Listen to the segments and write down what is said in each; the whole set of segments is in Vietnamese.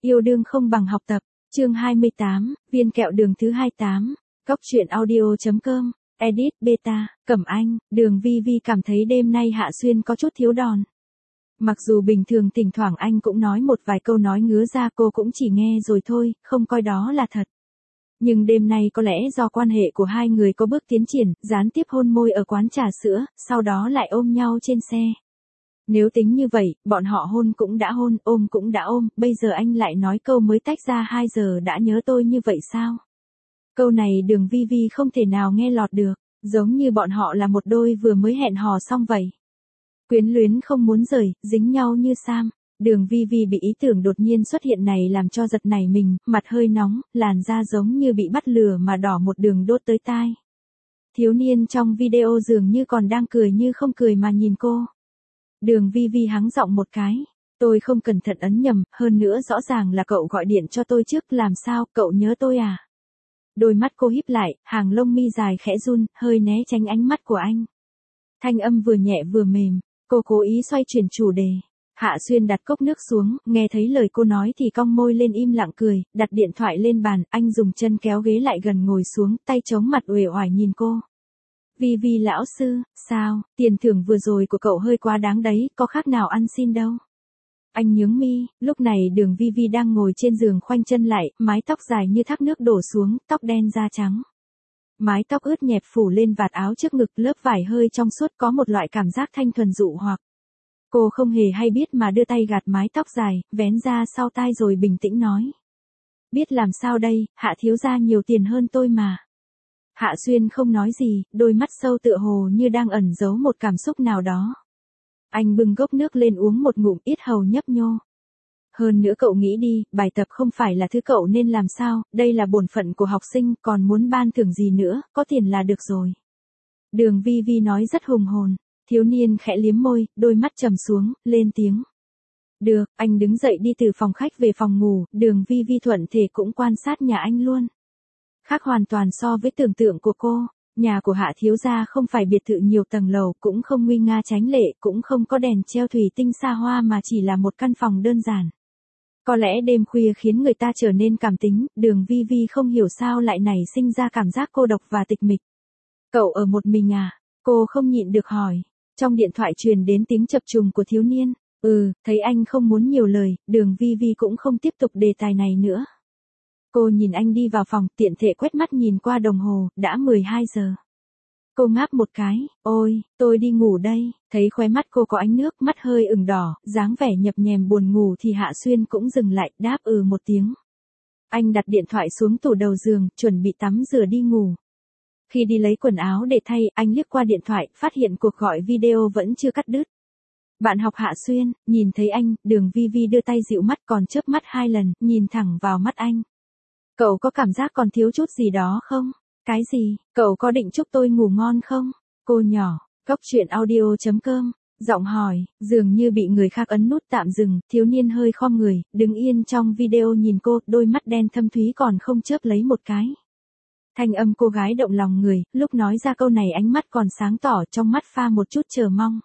Yêu đương không bằng học tập, chương 28, viên kẹo đường thứ 28, Cóc truyện audio.com, edit beta, Cẩm Anh, Đường Vi Vi cảm thấy đêm nay Hạ Xuyên có chút thiếu đòn. Mặc dù bình thường thỉnh thoảng anh cũng nói một vài câu nói ngứa ra cô cũng chỉ nghe rồi thôi, không coi đó là thật. Nhưng đêm nay có lẽ do quan hệ của hai người có bước tiến triển, gián tiếp hôn môi ở quán trà sữa, sau đó lại ôm nhau trên xe. Nếu tính như vậy, bọn họ hôn cũng đã hôn, ôm cũng đã ôm, bây giờ anh lại nói câu mới tách ra 2 giờ đã nhớ tôi như vậy sao? Câu này Đường Vi Vi không thể nào nghe lọt được, giống như bọn họ là một đôi vừa mới hẹn hò xong vậy. Quyến luyến không muốn rời, dính nhau như Sam. Đường Vi Vi bị ý tưởng đột nhiên xuất hiện này làm cho giật nảy mình, mặt hơi nóng, làn da giống như bị bắt lửa mà đỏ một đường đốt tới tai. Thiếu niên trong video dường như còn đang cười như không cười mà nhìn cô. Đường Vi Vi hắng giọng một cái. Tôi không cẩn thận ấn nhầm, hơn nữa rõ ràng là cậu gọi điện cho tôi trước, làm sao, cậu nhớ tôi à? Đôi mắt cô híp lại, hàng lông mi dài khẽ run, hơi né tránh ánh mắt của anh. Thanh âm vừa nhẹ vừa mềm, cô cố ý xoay chuyển chủ đề. Hạ Xuyên đặt cốc nước xuống, nghe thấy lời cô nói thì cong môi lên im lặng cười, đặt điện thoại lên bàn, anh dùng chân kéo ghế lại gần ngồi xuống, tay chống mặt uể oải nhìn cô. Vi Vi lão sư, sao, tiền thưởng vừa rồi của cậu hơi quá đáng đấy, có khác nào ăn xin đâu. Anh nhướng mi, lúc này Đường Vi Vi đang ngồi trên giường khoanh chân lại, mái tóc dài như thác nước đổ xuống, tóc đen da trắng. Mái tóc ướt nhẹp phủ lên vạt áo trước ngực, lớp vải hơi trong suốt có một loại cảm giác thanh thuần dụ hoặc. Cô không hề hay biết mà đưa tay gạt mái tóc dài, vén ra sau tai rồi bình tĩnh nói. Biết làm sao đây, Hạ thiếu gia nhiều tiền hơn tôi mà. Hạ Xuyên không nói gì, đôi mắt sâu tựa hồ như đang ẩn giấu một cảm xúc nào đó. Anh bưng cốc nước lên uống một ngụm, yết hầu nhấp nhô. Hơn nữa cậu nghĩ đi, bài tập không phải là thứ cậu nên làm sao, đây là bổn phận của học sinh, còn muốn ban thưởng gì nữa, có tiền là được rồi. Đường Vi Vi nói rất hùng hồn. Thiếu niên khẽ liếm môi, đôi mắt trầm xuống, lên tiếng. Được, anh đứng dậy đi từ phòng khách về phòng ngủ, Đường Vi Vi thuận thể cũng quan sát nhà anh luôn. Khác hoàn toàn so với tưởng tượng của cô, nhà của Hạ thiếu gia không phải biệt thự nhiều tầng lầu, cũng không nguy nga chánh lệ, cũng không có đèn treo thủy tinh xa hoa mà chỉ là một căn phòng đơn giản. Có lẽ đêm khuya khiến người ta trở nên cảm tính, Đường Vi Vi không hiểu sao lại nảy sinh ra cảm giác cô độc và tịch mịch. Cậu ở một mình à? Cô không nhịn được hỏi. Trong điện thoại truyền đến tiếng chập trùng của thiếu niên. Thấy anh không muốn nhiều lời, Đường Vi Vi cũng không tiếp tục đề tài này nữa. Cô nhìn anh đi vào phòng, tiện thể quét mắt nhìn qua đồng hồ, đã 12 giờ. Cô ngáp một cái, ôi, tôi đi ngủ đây, thấy khóe mắt cô có ánh nước, mắt hơi ửng đỏ, dáng vẻ nhập nhèm buồn ngủ thì Hạ Xuyên cũng dừng lại, đáp một tiếng. Anh đặt điện thoại xuống tủ đầu giường, chuẩn bị tắm rửa đi ngủ. Khi đi lấy quần áo để thay, anh liếc qua điện thoại, phát hiện cuộc gọi video vẫn chưa cắt đứt. Bạn học Hạ Xuyên, nhìn thấy anh, Đường Vi Vi đưa tay dịu mắt còn chớp mắt 2 lần, nhìn thẳng vào mắt anh. Cậu có cảm giác còn thiếu chút gì đó không? Cái gì? Cậu có định chúc tôi ngủ ngon không? Cô nhỏ, Cóc truyện audio.com, giọng hỏi, dường như bị người khác ấn nút tạm dừng, thiếu niên hơi khom người, đứng yên trong video nhìn cô, đôi mắt đen thâm thúy còn không chớp lấy một cái. Thanh âm cô gái động lòng người, lúc nói ra câu này ánh mắt còn sáng tỏ, trong mắt pha một chút chờ mong.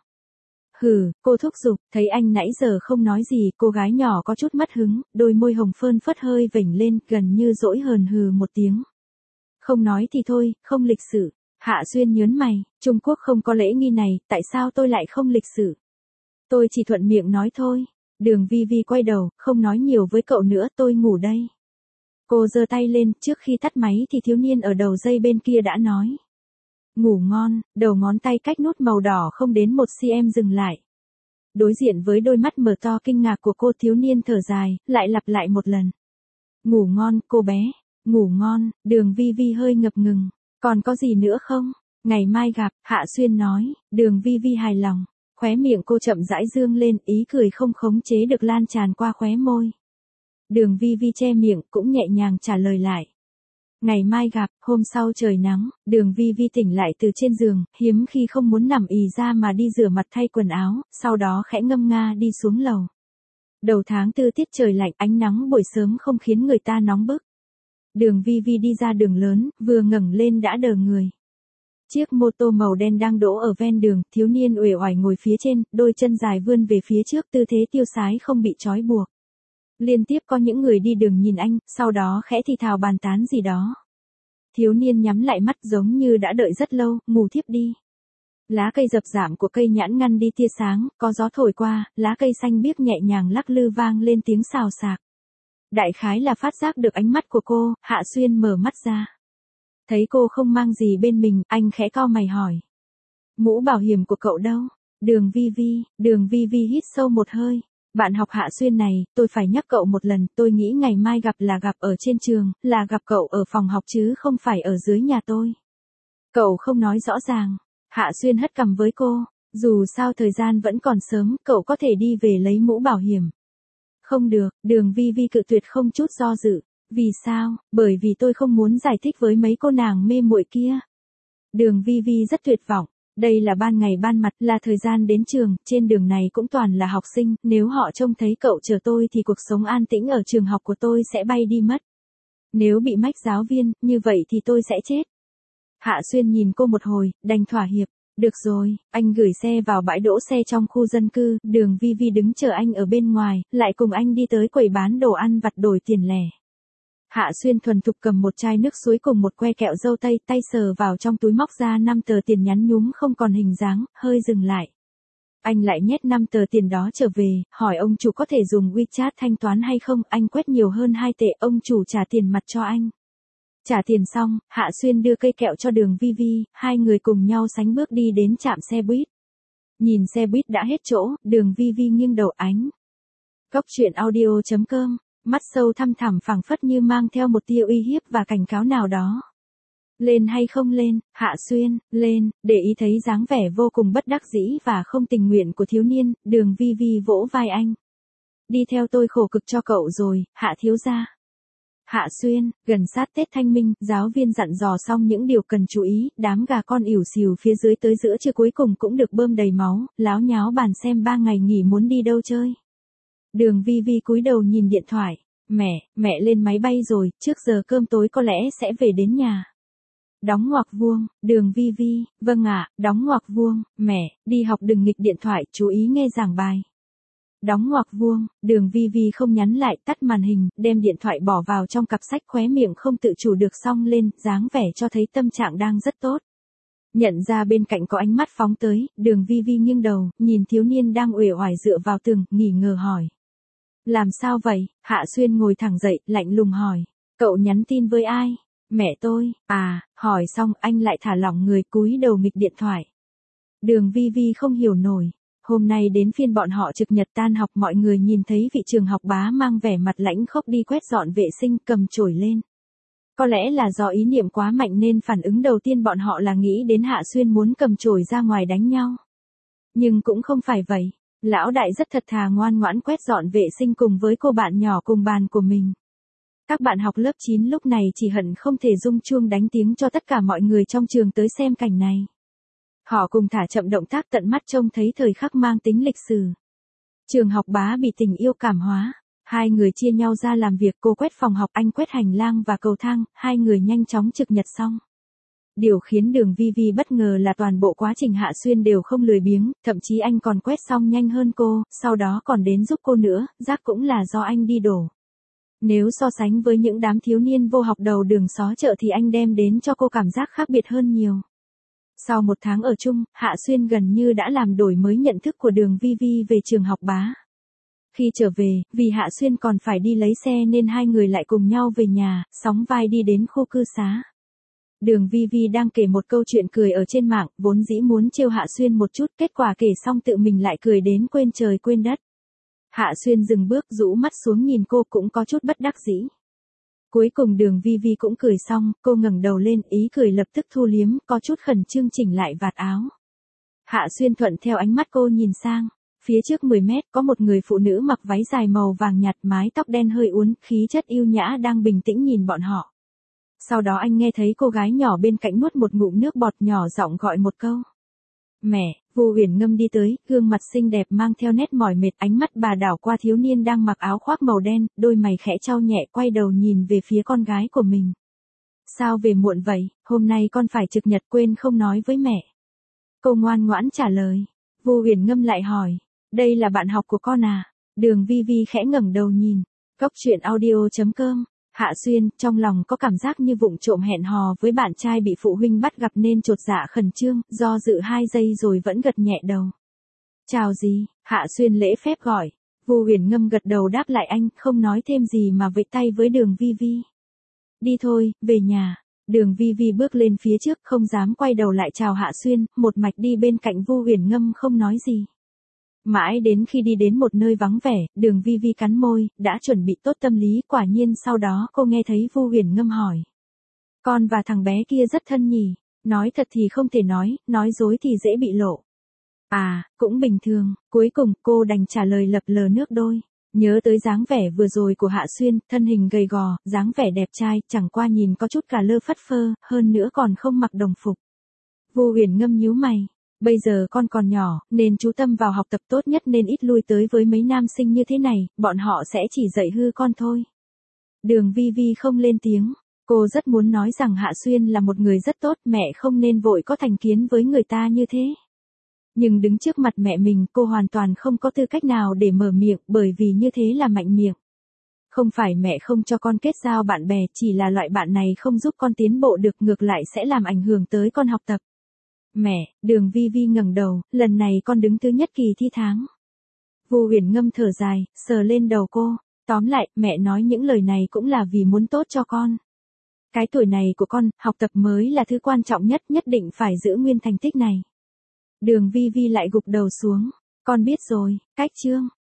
Cô thúc giục, thấy anh nãy giờ không nói gì, cô gái nhỏ có chút mất hứng, đôi môi hồng phơn phất hơi vểnh lên, gần như dỗi hờn hừ một tiếng. Không nói thì thôi, không lịch sự. Hạ Xuyên nhớn mày, Trung Quốc không có lễ nghi này, tại sao tôi lại không lịch sự? Tôi chỉ thuận miệng nói thôi. Đường Vi Vi quay đầu, không nói nhiều với cậu nữa, tôi ngủ đây. Cô giơ tay lên, trước khi tắt máy thì thiếu niên ở đầu dây bên kia đã nói. Ngủ ngon, đầu ngón tay cách nút màu đỏ không đến 1 cm dừng lại. Đối diện với đôi mắt mở to kinh ngạc của cô, thiếu niên thở dài, lại lặp lại một lần. Ngủ ngon, cô bé, ngủ ngon, Đường Vi Vi hơi ngập ngừng. Còn có gì nữa không? Ngày mai gặp, Hạ Xuyên nói, Đường Vi Vi hài lòng. Khóe miệng cô chậm rãi dương lên, ý cười không khống chế được lan tràn qua khóe môi. Đường Vi Vi che miệng, cũng nhẹ nhàng trả lời lại. Ngày mai gặp, hôm sau trời nắng, Đường Vi Vi tỉnh lại từ trên giường, hiếm khi không muốn nằm ì ra mà đi rửa mặt thay quần áo, sau đó khẽ ngâm nga đi xuống lầu. Đầu tháng 4 tiết trời lạnh, ánh nắng buổi sớm không khiến người ta nóng bức. Đường Vi Vi đi ra đường lớn, vừa ngẩng lên đã đờ người. Chiếc mô tô màu đen đang đỗ ở ven đường, thiếu niên uể oải ngồi phía trên, đôi chân dài vươn về phía trước, tư thế tiêu sái không bị trói buộc. Liên tiếp có những người đi đường nhìn anh, sau đó khẽ thì thào bàn tán gì đó. Thiếu niên nhắm lại mắt giống như đã đợi rất lâu, ngủ thiếp đi. Lá cây rập rạp của cây nhãn ngăn đi tia sáng, có gió thổi qua, lá cây xanh biếc nhẹ nhàng lắc lư vang lên tiếng xào xạc. Đại khái là phát giác được ánh mắt của cô, Hạ Xuyên mở mắt ra. Thấy cô không mang gì bên mình, anh khẽ cau mày hỏi. Mũ bảo hiểm của cậu đâu? Đường Vi Vi hít sâu một hơi. Bạn học Hạ Xuyên này, tôi phải nhắc cậu một lần, tôi nghĩ ngày mai gặp là gặp ở trên trường, là gặp cậu ở phòng học chứ không phải ở dưới nhà tôi. Cậu không nói rõ ràng. Hạ Xuyên hất cằm với cô, dù sao thời gian vẫn còn sớm, cậu có thể đi về lấy mũ bảo hiểm. Không được, Đường Vi Vi cự tuyệt không chút do dự. Vì sao? Bởi vì tôi không muốn giải thích với mấy cô nàng mê muội kia. Đường Vi Vi rất tuyệt vọng. Đây là ban ngày ban mặt, là thời gian đến trường, trên đường này cũng toàn là học sinh, nếu họ trông thấy cậu chờ tôi thì cuộc sống an tĩnh ở trường học của tôi sẽ bay đi mất. Nếu bị mách giáo viên, như vậy thì tôi sẽ chết. Hạ Xuyên nhìn cô một hồi, đành thỏa hiệp. Được rồi, anh gửi xe vào bãi đỗ xe trong khu dân cư, Đường Vi Vi đứng chờ anh ở bên ngoài, lại cùng anh đi tới quầy bán đồ ăn vặt đổi tiền lẻ. Hạ Xuyên thuần thục cầm một chai nước suối cùng một que kẹo dâu tây, tay sờ vào trong túi móc ra 5 tờ tiền nhắn nhúm không còn hình dáng, hơi dừng lại. Anh lại nhét 5 tờ tiền đó trở về, hỏi ông chủ có thể dùng WeChat thanh toán hay không, anh quét nhiều hơn 2 tệ, ông chủ trả tiền mặt cho anh. Trả tiền xong, Hạ Xuyên đưa cây kẹo cho Đường Vi Vi, hai người cùng nhau sánh bước đi đến trạm xe buýt. Nhìn xe buýt đã hết chỗ, Đường Vi Vi nghiêng đầu ánh. Cóc truyện audio.com, mắt sâu thăm thẳm phảng phất như mang theo một tia uy hiếp và cảnh cáo nào đó. Lên hay không lên, Hạ Xuyên, lên, để ý thấy dáng vẻ vô cùng bất đắc dĩ và không tình nguyện của thiếu niên, Đường Vi Vi vỗ vai anh. Đi theo tôi khổ cực cho cậu rồi, Hạ thiếu gia. Hạ Xuyên, gần sát Tết Thanh Minh, giáo viên dặn dò xong những điều cần chú ý, đám gà con ỉu xìu phía dưới tới giữa trưa cuối cùng cũng được bơm đầy máu, láo nháo bàn xem 3 ngày nghỉ muốn đi đâu chơi. Đường Vi Vi cúi đầu nhìn điện thoại, mẹ lên máy bay rồi, trước giờ cơm tối có lẽ sẽ về đến nhà. Đóng ngoặc vuông, Đường Vi Vi, vâng ạ, đóng ngoặc vuông, mẹ, đi học đừng nghịch điện thoại, chú ý nghe giảng bài. Đóng ngoặc vuông, Đường Vi Vi không nhắn lại, tắt màn hình, đem điện thoại bỏ vào trong cặp sách, khóe miệng không tự chủ được cong lên, dáng vẻ cho thấy tâm trạng đang rất tốt. Nhận ra bên cạnh có ánh mắt phóng tới, Đường Vi Vi nghiêng đầu, nhìn thiếu niên đang uể oải dựa vào tường, nghi ngờ hỏi. Làm sao vậy? Hạ Xuyên ngồi thẳng dậy, lạnh lùng hỏi. Cậu nhắn tin với ai? Mẹ tôi. À, hỏi xong anh lại thả lỏng người, cúi đầu nghịch điện thoại. Đường Vi Vi không hiểu nổi. Hôm nay đến phiên bọn họ trực nhật tan học, mọi người nhìn thấy vị trường học bá mang vẻ mặt lãnh khốc đi quét dọn vệ sinh, cầm chổi lên. Có lẽ là do ý niệm quá mạnh nên phản ứng đầu tiên bọn họ là nghĩ đến Hạ Xuyên muốn cầm chổi ra ngoài đánh nhau. Nhưng cũng không phải vậy. Lão đại rất thật thà ngoan ngoãn quét dọn vệ sinh cùng với cô bạn nhỏ cùng bàn của mình. Các bạn học lớp 9 lúc này chỉ hận không thể rung chuông đánh tiếng cho tất cả mọi người trong trường tới xem cảnh này. Họ cùng thả chậm động tác, tận mắt trông thấy thời khắc mang tính lịch sử. Trường học bá bị tình yêu cảm hóa. Hai người chia nhau ra làm việc, cô quét phòng học, anh quét hành lang và cầu thang, hai người nhanh chóng trực nhật xong. Điều khiến Đường Vi Vi bất ngờ là toàn bộ quá trình Hạ Xuyên đều không lười biếng, thậm chí anh còn quét xong nhanh hơn cô, sau đó còn đến giúp cô nữa, rác cũng là do anh đi đổ. Nếu so sánh với những đám thiếu niên vô học đầu đường xó chợ thì anh đem đến cho cô cảm giác khác biệt hơn nhiều. Sau 1 tháng ở chung, Hạ Xuyên gần như đã làm đổi mới nhận thức của Đường Vi Vi về trường học bá. Khi trở về, vì Hạ Xuyên còn phải đi lấy xe nên hai người lại cùng nhau về nhà, sóng vai đi đến khu cư xá. Đường Vi Vi đang kể một câu chuyện cười ở trên mạng, vốn dĩ muốn trêu Hạ Xuyên một chút, kết quả kể xong tự mình lại cười đến quên trời quên đất. Hạ Xuyên dừng bước, rũ mắt xuống nhìn cô, cũng có chút bất đắc dĩ. Cuối cùng Đường Vi Vi cũng cười xong, cô ngẩng đầu lên, ý cười lập tức thu liếm, có chút khẩn trương chỉnh lại vạt áo. Hạ Xuyên thuận theo ánh mắt cô nhìn sang. Phía trước 10 mét có một người phụ nữ mặc váy dài màu vàng nhạt, mái tóc đen hơi uốn, khí chất yêu nhã đang bình tĩnh nhìn bọn họ. Sau đó anh nghe thấy cô gái nhỏ bên cạnh nuốt một ngụm nước bọt, nhỏ giọng gọi một câu. Mẹ. Vu Uyển Ngâm đi tới, gương mặt xinh đẹp mang theo nét mỏi mệt, ánh mắt bà đảo qua thiếu niên đang mặc áo khoác màu đen, đôi mày khẽ chau nhẹ, quay đầu nhìn về phía con gái của mình. Sao về muộn vậy, hôm nay con phải trực nhật quên không nói với mẹ. Cô ngoan ngoãn trả lời. Vu Uyển Ngâm lại hỏi, đây là bạn học của con à? Đường Vi Vi khẽ ngẩng đầu nhìn. Cốc truyện audio.com. Hạ Xuyên, trong lòng có cảm giác như vụng trộm hẹn hò với bạn trai bị phụ huynh bắt gặp nên chột dạ khẩn trương, do dự 2 giây rồi vẫn gật nhẹ đầu. Chào gì, Hạ Xuyên lễ phép gọi. Vu Huyền Ngâm gật đầu đáp lại anh, không nói thêm gì mà vẫy tay với Đường Vi Vi. Đi thôi, về nhà. Đường Vi Vi bước lên phía trước không dám quay đầu lại chào Hạ Xuyên, một mạch đi bên cạnh Vu Huyền Ngâm không nói gì. Mãi đến khi đi đến một nơi vắng vẻ, Đường Vi Vi cắn môi, đã chuẩn bị tốt tâm lý, quả nhiên sau đó cô nghe thấy Vu Huyền Ngâm hỏi. Con và thằng bé kia rất thân nhỉ, nói thật thì không thể nói dối thì dễ bị lộ. À, cũng bình thường, cuối cùng cô đành trả lời lập lờ nước đôi. Nhớ tới dáng vẻ vừa rồi của Hạ Xuyên, thân hình gầy gò, dáng vẻ đẹp trai, chẳng qua nhìn có chút cả lơ phất phơ, hơn nữa còn không mặc đồng phục. Vu Huyền Ngâm nhíu mày. Bây giờ con còn nhỏ, nên chú tâm vào học tập tốt nhất nên ít lui tới với mấy nam sinh như thế này, bọn họ sẽ chỉ dạy hư con thôi. Đường Vi Vi không lên tiếng. Cô rất muốn nói rằng Hạ Xuyên là một người rất tốt, mẹ không nên vội có thành kiến với người ta như thế. Nhưng đứng trước mặt mẹ mình, cô hoàn toàn không có tư cách nào để mở miệng, bởi vì như thế là mạnh miệng. Không phải mẹ không cho con kết giao bạn bè, chỉ là loại bạn này không giúp con tiến bộ được, ngược lại sẽ làm ảnh hưởng tới con học tập. Mẹ, Đường Vi Vi ngẩng đầu, lần này con đứng thứ nhất kỳ thi tháng. Vu Huyền Ngâm thở dài, sờ lên đầu cô. Tóm lại, mẹ nói những lời này cũng là vì muốn tốt cho con. Cái tuổi này của con, học tập mới là thứ quan trọng nhất, nhất định phải giữ nguyên thành tích này. Đường Vi Vi lại gục đầu xuống. Con biết rồi, cách chương.